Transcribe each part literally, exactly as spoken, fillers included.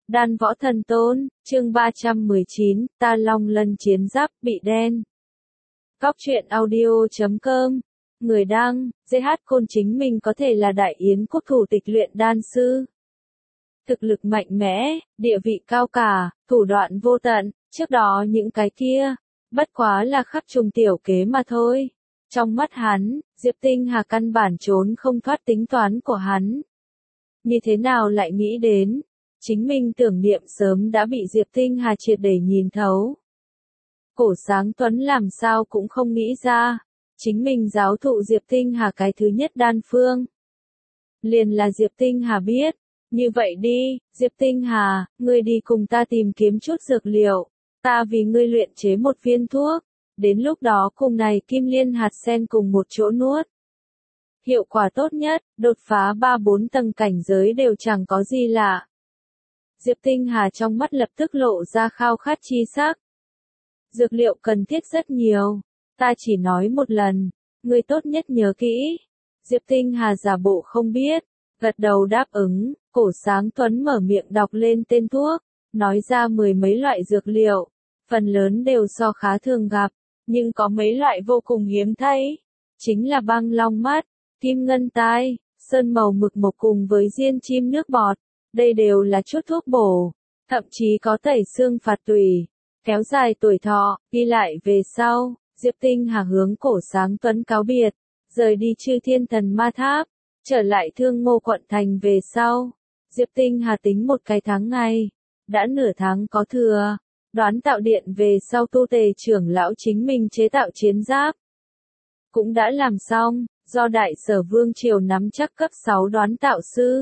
Đan võ thần tôn, chương ba trăm mười chín, ta long lân chiến giáp bị đen. Góc truyện audio chấm com, người đăng, giê hát Côn chính mình có thể là đại yến quốc thủ tịch luyện đan sư. Thực lực mạnh mẽ, địa vị cao cả, thủ đoạn vô tận, trước đó những cái kia, bất quá là khắc trùng tiểu kế mà thôi. Trong mắt hắn, Diệp Tinh Hà căn bản trốn không thoát tính toán của hắn. Như thế nào lại nghĩ đến, chính mình tưởng niệm sớm đã bị Diệp Tinh Hà triệt để nhìn thấu. Cổ Sáng Tuấn làm sao cũng không nghĩ ra, chính mình giáo thụ Diệp Tinh Hà cái thứ nhất đan phương. Liền là Diệp Tinh Hà biết, như vậy đi, Diệp Tinh Hà, ngươi đi cùng ta tìm kiếm chút dược liệu, ta vì ngươi luyện chế một viên thuốc, đến lúc đó cùng này kim liên hạt sen cùng một chỗ nuốt. Hiệu quả tốt nhất, đột phá ba bốn tầng cảnh giới đều chẳng có gì lạ. Diệp Tinh Hà trong mắt lập tức lộ ra khao khát chi sắc. Dược liệu cần thiết rất nhiều, ta chỉ nói một lần, ngươi tốt nhất nhớ kỹ. Diệp Tinh Hà giả bộ không biết, gật đầu đáp ứng. Cổ Sáng Tuấn mở miệng đọc lên tên thuốc, nói ra mười mấy loại dược liệu, phần lớn đều so khá thường gặp, nhưng có mấy loại vô cùng hiếm thấy, chính là băng long mắt, kim ngân tai, sơn màu mực mộc cùng với diên chim nước bọt, đây đều là chút thuốc bổ, thậm chí có tẩy xương phạt tủy, kéo dài tuổi thọ. Ghi lại về sau, Diệp Tinh Hà hướng Cổ Sáng Tuấn cáo biệt, rời đi Chư Thiên Thần Ma Tháp, trở lại Thương Ngô quận thành về sau. Diệp Tinh Hà tính một cái tháng ngày, đã nửa tháng có thừa, Đoán Tạo Điện về sau tu tề trưởng lão chính mình chế tạo chiến giáp. Cũng đã làm xong, do Đại Sở Vương Triều nắm chắc cấp sáu đoán tạo sư.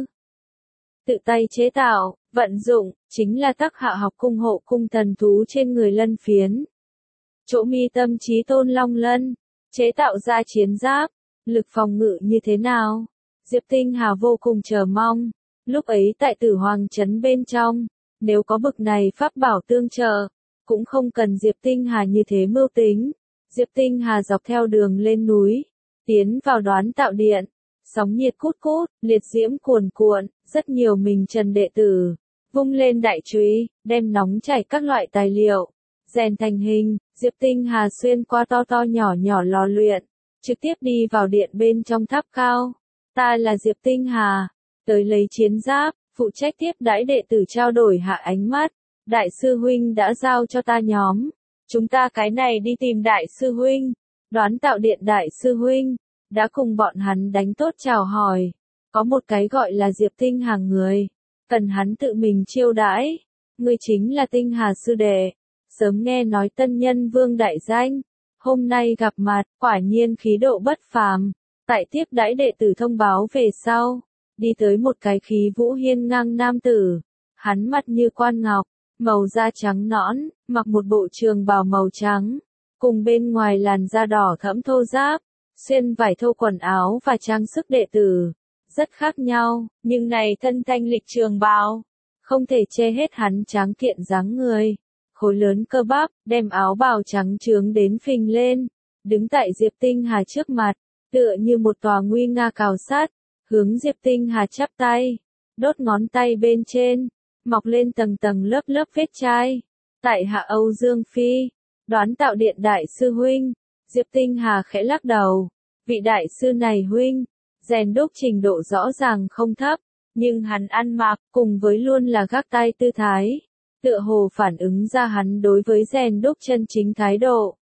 Tự tay chế tạo, vận dụng, chính là Tắc Hạ học cung hộ cung thần thú trên người lân phiến. Chỗ mi tâm chí tôn long lân, chế tạo ra chiến giáp, lực phòng ngự như thế nào? Diệp Tinh Hà vô cùng chờ mong. Lúc ấy tại Tử Hoàng Trấn bên trong, nếu có bực này pháp bảo tương trợ, cũng không cần Diệp Tinh Hà như thế mưu tính. Diệp Tinh Hà dọc theo đường lên núi, tiến vào Đoán Tạo Điện, sóng nhiệt cút cút, liệt diễm cuồn cuộn, rất nhiều mình trần đệ tử, vung lên đại chùy, đem nóng chảy các loại tài liệu, rèn thành hình. Diệp Tinh Hà xuyên qua to to nhỏ nhỏ lò luyện, trực tiếp đi vào điện bên trong tháp cao. Ta là Diệp Tinh Hà, tới lấy chiến giáp, phụ trách tiếp đãi đệ tử trao đổi hạ ánh mắt. Đại sư huynh đã giao cho ta nhóm, chúng ta cái này đi tìm đại sư huynh. Đoán Tạo Điện đại sư huynh đã cùng bọn hắn đánh tốt chào hỏi, có một cái gọi là Diệp Tinh Hà người, cần hắn tự mình chiêu đãi. Ngươi chính là Tinh Hà sư đệ, sớm nghe nói tân nhân vương đại danh, hôm nay gặp mặt, quả nhiên khí độ bất phàm. Tại tiếp đãi đệ tử thông báo về sau, đi tới một cái khí vũ hiên ngang nam tử, hắn mặt như quan ngọc, màu da trắng nõn, mặc một bộ trường bào màu trắng, cùng bên ngoài làn da đỏ thẫm thô ráp, xuyên vải thô quần áo và trang sức đệ tử, rất khác nhau, nhưng này thân thanh lịch trường bào, không thể che hết hắn tráng kiện dáng người, khối lớn cơ bắp, đem áo bào trắng trướng đến phình lên, đứng tại Diệp Tinh Hà trước mặt, tựa như một tòa nguy nga cào sắt, hướng Diệp Tinh Hà chắp tay, đốt ngón tay bên trên, mọc lên tầng tầng lớp lớp vết chai. Tại hạ Âu Dương Phi, Đoán Tạo Điện đại sư huynh. Diệp Tinh Hà khẽ lắc đầu, vị đại sư này huynh, rèn đúc trình độ rõ ràng không thấp, nhưng hắn ăn mặc cùng với luôn là gác tay tư thái, tựa hồ phản ứng ra hắn đối với rèn đúc chân chính thái độ.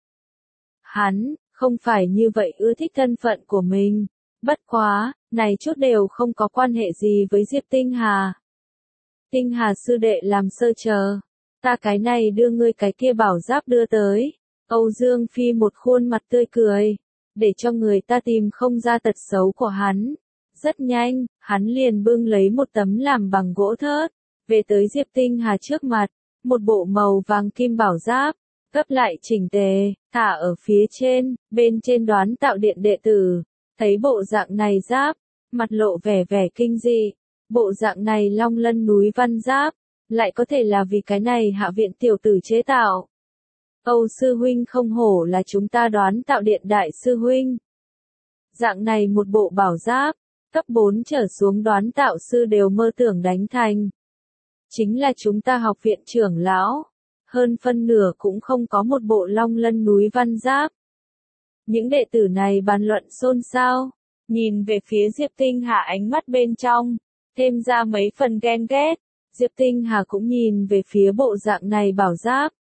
Hắn không phải như vậy ưa thích thân phận của mình, bất quá, này chút đều không có quan hệ gì với Diệp Tinh Hà. Tinh Hà sư đệ làm sơ chờ, ta cái này đưa ngươi cái kia bảo giáp đưa tới. Âu Dương Phi một khuôn mặt tươi cười, để cho người ta tìm không ra tật xấu của hắn. Rất nhanh, hắn liền bưng lấy một tấm làm bằng gỗ thớt, về tới Diệp Tinh Hà trước mặt, một bộ màu vàng kim bảo giáp, gấp lại chỉnh tề, thả ở phía trên. Bên trên Đoán Tạo Điện đệ tử, thấy bộ dạng này giáp, mặt lộ vẻ vẻ kinh dị. Bộ dạng này long lân núi văn giáp, lại có thể là vì cái này hạ viện tiểu tử chế tạo. Âu sư huynh không hổ là chúng ta Đoán Tạo Điện đại sư huynh. Dạng này một bộ bảo giáp, cấp bốn trở xuống đoán tạo sư đều mơ tưởng đánh thành. chính là chúng ta học viện trưởng lão. Hơn phân nửa cũng không có một bộ long lân núi văn giáp. Những đệ tử này bàn luận xôn xao, nhìn về phía Diệp Tinh Hà ánh mắt bên trong, thêm ra mấy phần ghen ghét. Diệp Tinh Hà cũng nhìn về phía bộ dạng này bảo giáp.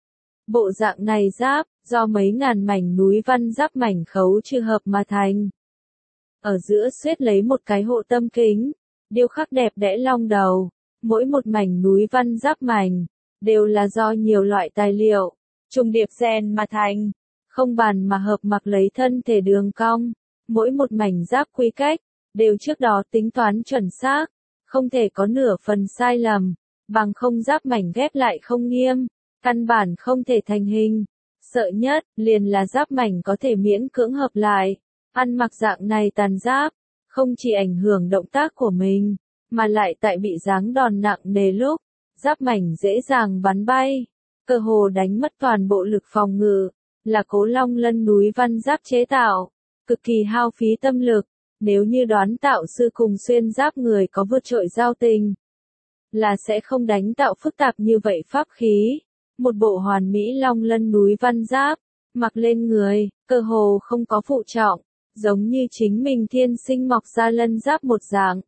Bộ dạng này giáp, do mấy ngàn mảnh núi văn giáp mảnh khấu trừ hợp mà thành. Ở giữa xuyết lấy một cái hộ tâm kính, điêu khắc đẹp đẽ long đầu, mỗi một mảnh núi văn giáp mảnh, đều là do nhiều loại tài liệu, trùng điệp rèn mà thành, không bàn mà hợp mặc lấy thân thể đường cong, mỗi một mảnh giáp quy cách, đều trước đó tính toán chuẩn xác, không thể có nửa phần sai lầm, bằng không giáp mảnh ghép lại không nghiêm, căn bản không thể thành hình. Sợ nhất, liền là giáp mảnh có thể miễn cưỡng hợp lại, ăn mặc dạng này tàn giáp, không chỉ ảnh hưởng động tác của mình, mà lại tại bị giáng đòn nặng nề lúc, giáp mảnh dễ dàng bắn bay, cơ hồ đánh mất toàn bộ lực phòng ngự, là Cố Long Lân núi văn giáp chế tạo, cực kỳ hao phí tâm lực, nếu như đoán tạo sư cùng xuyên giáp người có vượt trội giao tình, là sẽ không đánh tạo phức tạp như vậy pháp khí. Một bộ hoàn mỹ long lân núi văn giáp, mặc lên người, cơ hồ không có phụ trọng, giống như chính mình thiên sinh mọc ra lân giáp một dạng.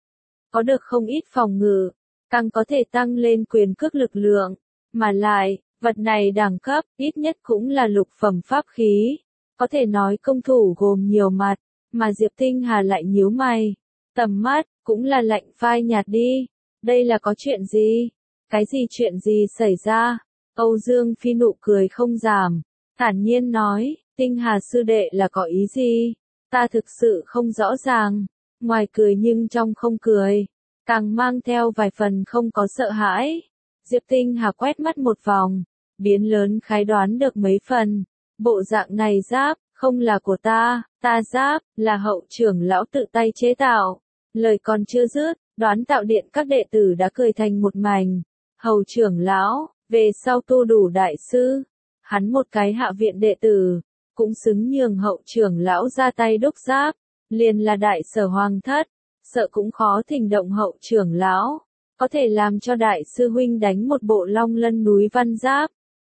Có được không ít phòng ngự, càng có thể tăng lên quyền cước lực lượng, mà lại, vật này đẳng cấp, ít nhất cũng là lục phẩm pháp khí, có thể nói công thủ gồm nhiều mặt, mà Diệp Tinh Hà lại nhíu mày, tầm mắt, cũng là lạnh phai nhạt đi, đây là có chuyện gì? Cái gì chuyện gì xảy ra? Âu Dương Phi nụ cười không giảm, thản nhiên nói, Tinh Hà sư đệ là có ý gì? Ta thực sự không rõ ràng, ngoài cười nhưng trong không cười, càng mang theo vài phần không có sợ hãi. Diệp Tinh Hà quét mắt một vòng, biến lớn khái đoán được mấy phần, bộ dạng này giáp, không là của ta, ta giáp, là hậu trưởng lão tự tay chế tạo. Lời còn chưa dứt, đoán tạo điện các đệ tử đã cười thành một mảnh. Hầu trưởng lão, về sau tu đủ đại sư, hắn một cái hạ viện đệ tử, cũng xứng nhường hậu trưởng lão ra tay đúc giáp, liền là đại sở hoàng thất, sợ cũng khó thỉnh động hậu trưởng lão, có thể làm cho đại sư huynh đánh một bộ long lân núi văn giáp.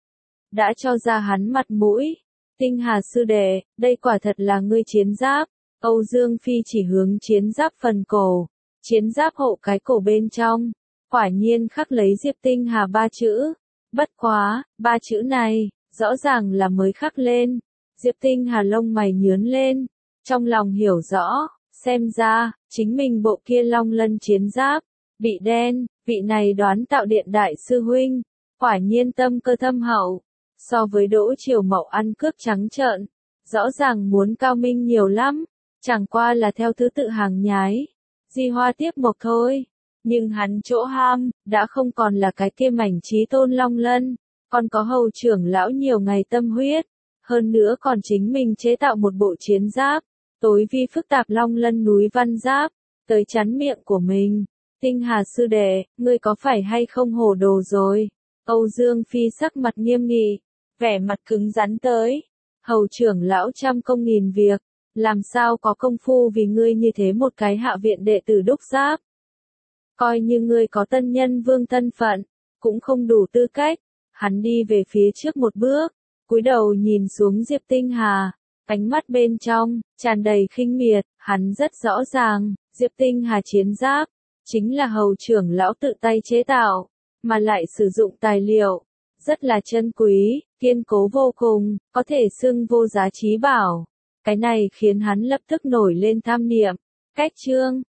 Đã cho ra hắn mặt mũi, Tinh Hà sư đệ, đây quả thật là ngươi chiến giáp. Âu Dương Phi chỉ hướng chiến giáp phần cổ, chiến giáp hộ cái cổ bên trong, quả nhiên khắc lấy Diệp Tinh Hà ba chữ. Bất quá, ba chữ này, rõ ràng là mới khắc lên. Diệp Tinh Hà lông mày nhướng lên, trong lòng hiểu rõ, xem ra, chính mình bộ kia long lân chiến giáp, bị đen, vị này đoán tạo điện đại sư huynh, quả nhiên tâm cơ thâm hậu, so với Đỗ Triều Mậu ăn cướp trắng trợn, rõ ràng muốn cao minh nhiều lắm, chẳng qua là theo thứ tự hàng nhái, di hoa tiếp mộc thôi. Nhưng hắn chỗ ham, đã không còn là cái kia mảnh trí tôn long lân, còn có hầu trưởng lão nhiều ngày tâm huyết, hơn nữa còn chính mình chế tạo một bộ chiến giáp, tối vi phức tạp long lân núi văn giáp, tới chắn miệng của mình. Tinh Hà sư đệ, ngươi có phải hay không hồ đồ rồi? Âu Dương Phi sắc mặt nghiêm nghị, vẻ mặt cứng rắn tới. Hầu trưởng lão trăm công nghìn việc, làm sao có công phu vì ngươi như thế một cái hạ viện đệ tử đúc giáp? Coi như ngươi có tân nhân vương thân phận, cũng không đủ tư cách. Hắn đi về phía trước một bước, cúi đầu nhìn xuống Diệp Tinh Hà, ánh mắt bên trong, tràn đầy khinh miệt, hắn rất rõ ràng, Diệp Tinh Hà chiến giáp, chính là hầu trưởng lão tự tay chế tạo, mà lại sử dụng tài liệu, rất là chân quý, kiên cố vô cùng, có thể xưng vô giá trí bảo. Cái này khiến hắn lập tức nổi lên tham niệm, cách chương.